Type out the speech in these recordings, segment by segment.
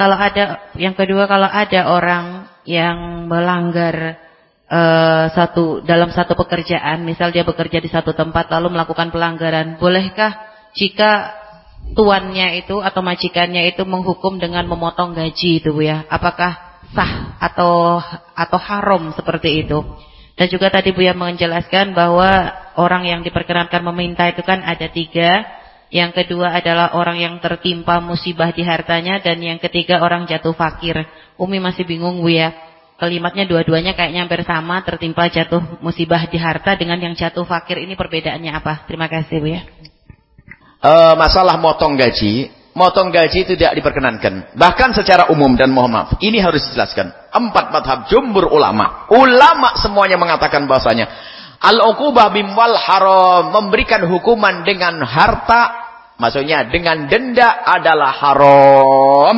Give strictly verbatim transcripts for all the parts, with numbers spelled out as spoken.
kalau ada yang kedua kalau ada orang yang melanggar uh, satu dalam satu pekerjaan, misal dia bekerja di satu tempat lalu melakukan pelanggaran, bolehkah jika tuannya itu atau majikannya itu menghukum dengan memotong gaji itu Bu ya? Apakah sah atau atau haram seperti itu? Dan juga tadi Bu ya menjelaskan bahwa orang yang diperkenankan meminta itu kan ada tiga. Yang kedua adalah orang yang tertimpa musibah di hartanya, dan yang ketiga orang jatuh fakir. Umi masih bingung Bu ya. Kalimatnya dua-duanya kayaknya hampir sama, tertimpa jatuh musibah di harta dengan yang jatuh fakir, ini perbedaannya apa? Terima kasih Bu ya. Uh, masalah motong gaji, motong gaji tidak diperkenankan. Bahkan secara umum, dan mohon maaf, ini harus dijelaskan. Empat madhab jumhur ulama, ulama semuanya mengatakan bahasanya al-uqubah bimwal haram, memberikan hukuman dengan harta, maksudnya dengan denda adalah haram.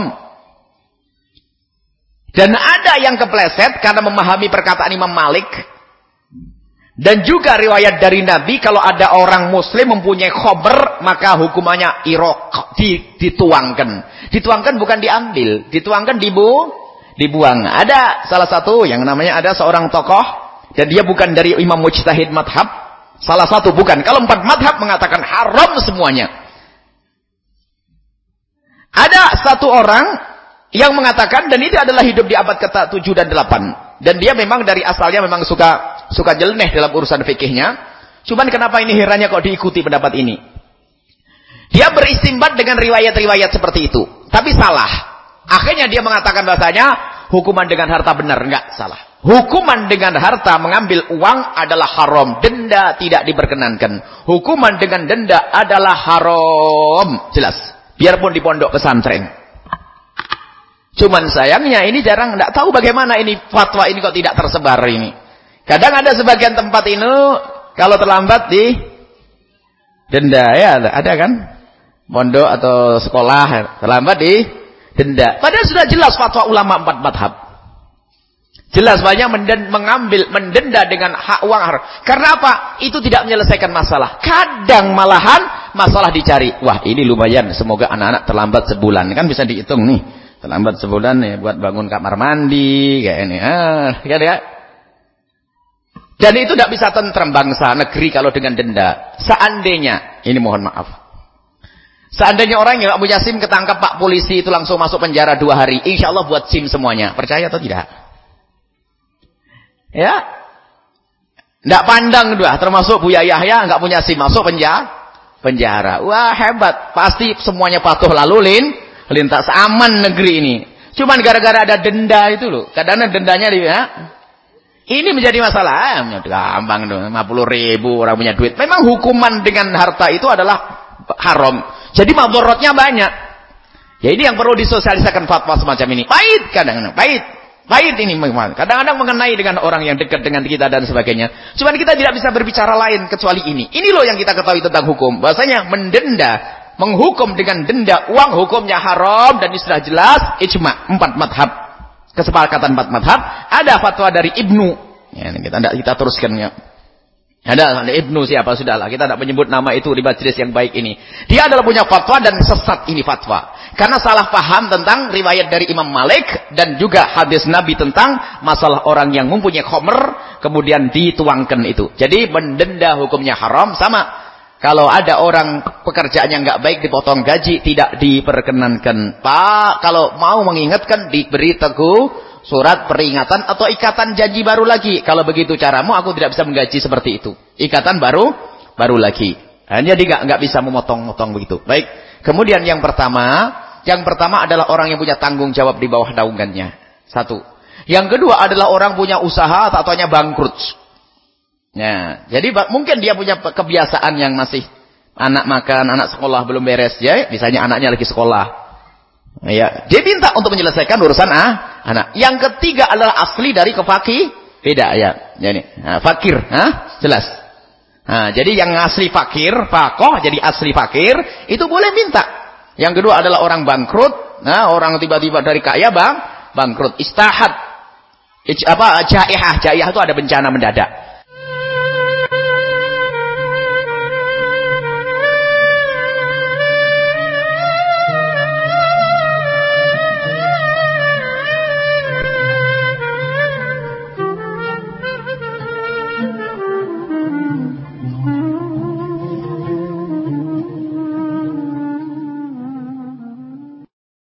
Dan ada yang kepleset karena memahami perkataan Imam Malik. Dan juga riwayat dari Nabi, kalau ada orang muslim mempunyai khomer, maka hukumannya irok, dituangkan. Dituangkan bukan diambil, dituangkan dibu, dibuang. Ada salah satu yang namanya ada seorang tokoh, dan dia bukan dari imam mujtahid madhab, salah satu bukan. Kalau empat madhab mengatakan haram semuanya. Ada satu orang yang mengatakan, dan itu adalah hidup di abad ke tujuh dan delapan. Dan dia memang dari asalnya memang suka suka jeleneh dalam urusan fikihnya. Cuman kenapa ini herannya kok diikuti pendapat ini? Dia beristimbat dengan riwayat-riwayat seperti itu. Tapi salah. Akhirnya dia mengatakan bahasanya hukuman dengan harta benar. Enggak, salah. Hukuman dengan harta mengambil uang adalah haram. Denda tidak diperkenankan. Hukuman dengan denda adalah haram. Jelas. Biarpun di pondok pesantren. Cuman sayangnya ini jarang, tidak tahu bagaimana ini fatwa ini kok tidak tersebar ini. Kadang ada sebagian tempat ini kalau terlambat di denda ya, ada kan? Pondok atau sekolah terlambat di denda. Padahal sudah jelas fatwa ulama empat madhab. Jelas banyak mengambil mendenda dengan hak uang haram. Karena apa? Itu tidak menyelesaikan masalah. Kadang malahan masalah dicari. Wah, ini lumayan, semoga anak-anak terlambat sebulan, kan bisa dihitung nih. Terlambat sebulan ya buat bangun kamar mandi kayak ini. Ah, ya, ya. Dan itu tidak bisa tentrem bangsa negeri kalau dengan denda. Seandainya, ini mohon maaf. Seandainya orang yang tidak punya SIM ketangkap Pak polisi itu langsung masuk penjara dua hari, insya Allah buat SIM semuanya. Percaya atau tidak? Ya. Tidak pandang dua, termasuk Buya Yahya nggak punya SIM masuk penjara. Penjara. Wah, hebat. Pasti semuanya patuh lalu lin lintas aman negeri ini. Cuman gara-gara ada denda itu loh. Kadang-kadang dendanya ya. Ini menjadi masalah. Gampang dong, lima puluh ribu orang punya duit. Memang hukuman dengan harta itu adalah haram. Jadi madharatnya banyak. Ya ini yang perlu disosialisasikan fatwa semacam ini. Pahit kadang-kadang, pahit. Pahit ini kadang-kadang mengenai dengan orang yang dekat dengan kita dan sebagainya. Cuman kita tidak bisa berbicara lain kecuali ini. Ini loh yang kita ketahui tentang hukum. Bahasanya mendenda, menghukum dengan denda uang hukumnya haram, dan ini sudah jelas ijma empat madhab, kesepakatan empat madhab. Ada fatwa dari Ibnu ya, kita tidak kita teruskan ya. Ada Ibnu siapa sudahlah, kita tidak menyebut nama itu di majelis yang baik ini. Dia adalah punya fatwa dan sesat ini fatwa karena salah paham tentang riwayat dari Imam Malik dan juga hadis Nabi tentang masalah orang yang mempunyai khomer kemudian dituangkan itu. Jadi mendenda hukumnya haram. Sama kalau ada orang pekerjaannya nggak baik dipotong gaji, tidak diperkenankan. Pak, kalau mau mengingatkan diberi teguh surat peringatan atau ikatan janji baru lagi. Kalau begitu caramu, aku tidak bisa menggaji seperti itu. Ikatan baru, baru lagi. Nah, jadi nggak nggak bisa memotong-motong begitu. Baik. Kemudian yang pertama, yang pertama adalah orang yang punya tanggung jawab di bawah naungannya. Satu. Yang kedua adalah orang punya usaha atau ataunya bangkrut. Ya, jadi mungkin dia punya kebiasaan yang masih anak makan, anak sekolah belum beres ya, misalnya anaknya lagi sekolah. Ya, dia minta untuk menyelesaikan urusan ah, anak. Yang ketiga adalah asli dari kefakir, beda ya. Jadi, nah, fakir, ah, jelas. Nah, jadi yang asli fakir, fakoh, jadi asli fakir itu boleh minta. Yang kedua adalah orang bangkrut, nah orang tiba-tiba dari kaya bang, bangkrut, istahat, apa jaihah, jaihah itu ada bencana mendadak.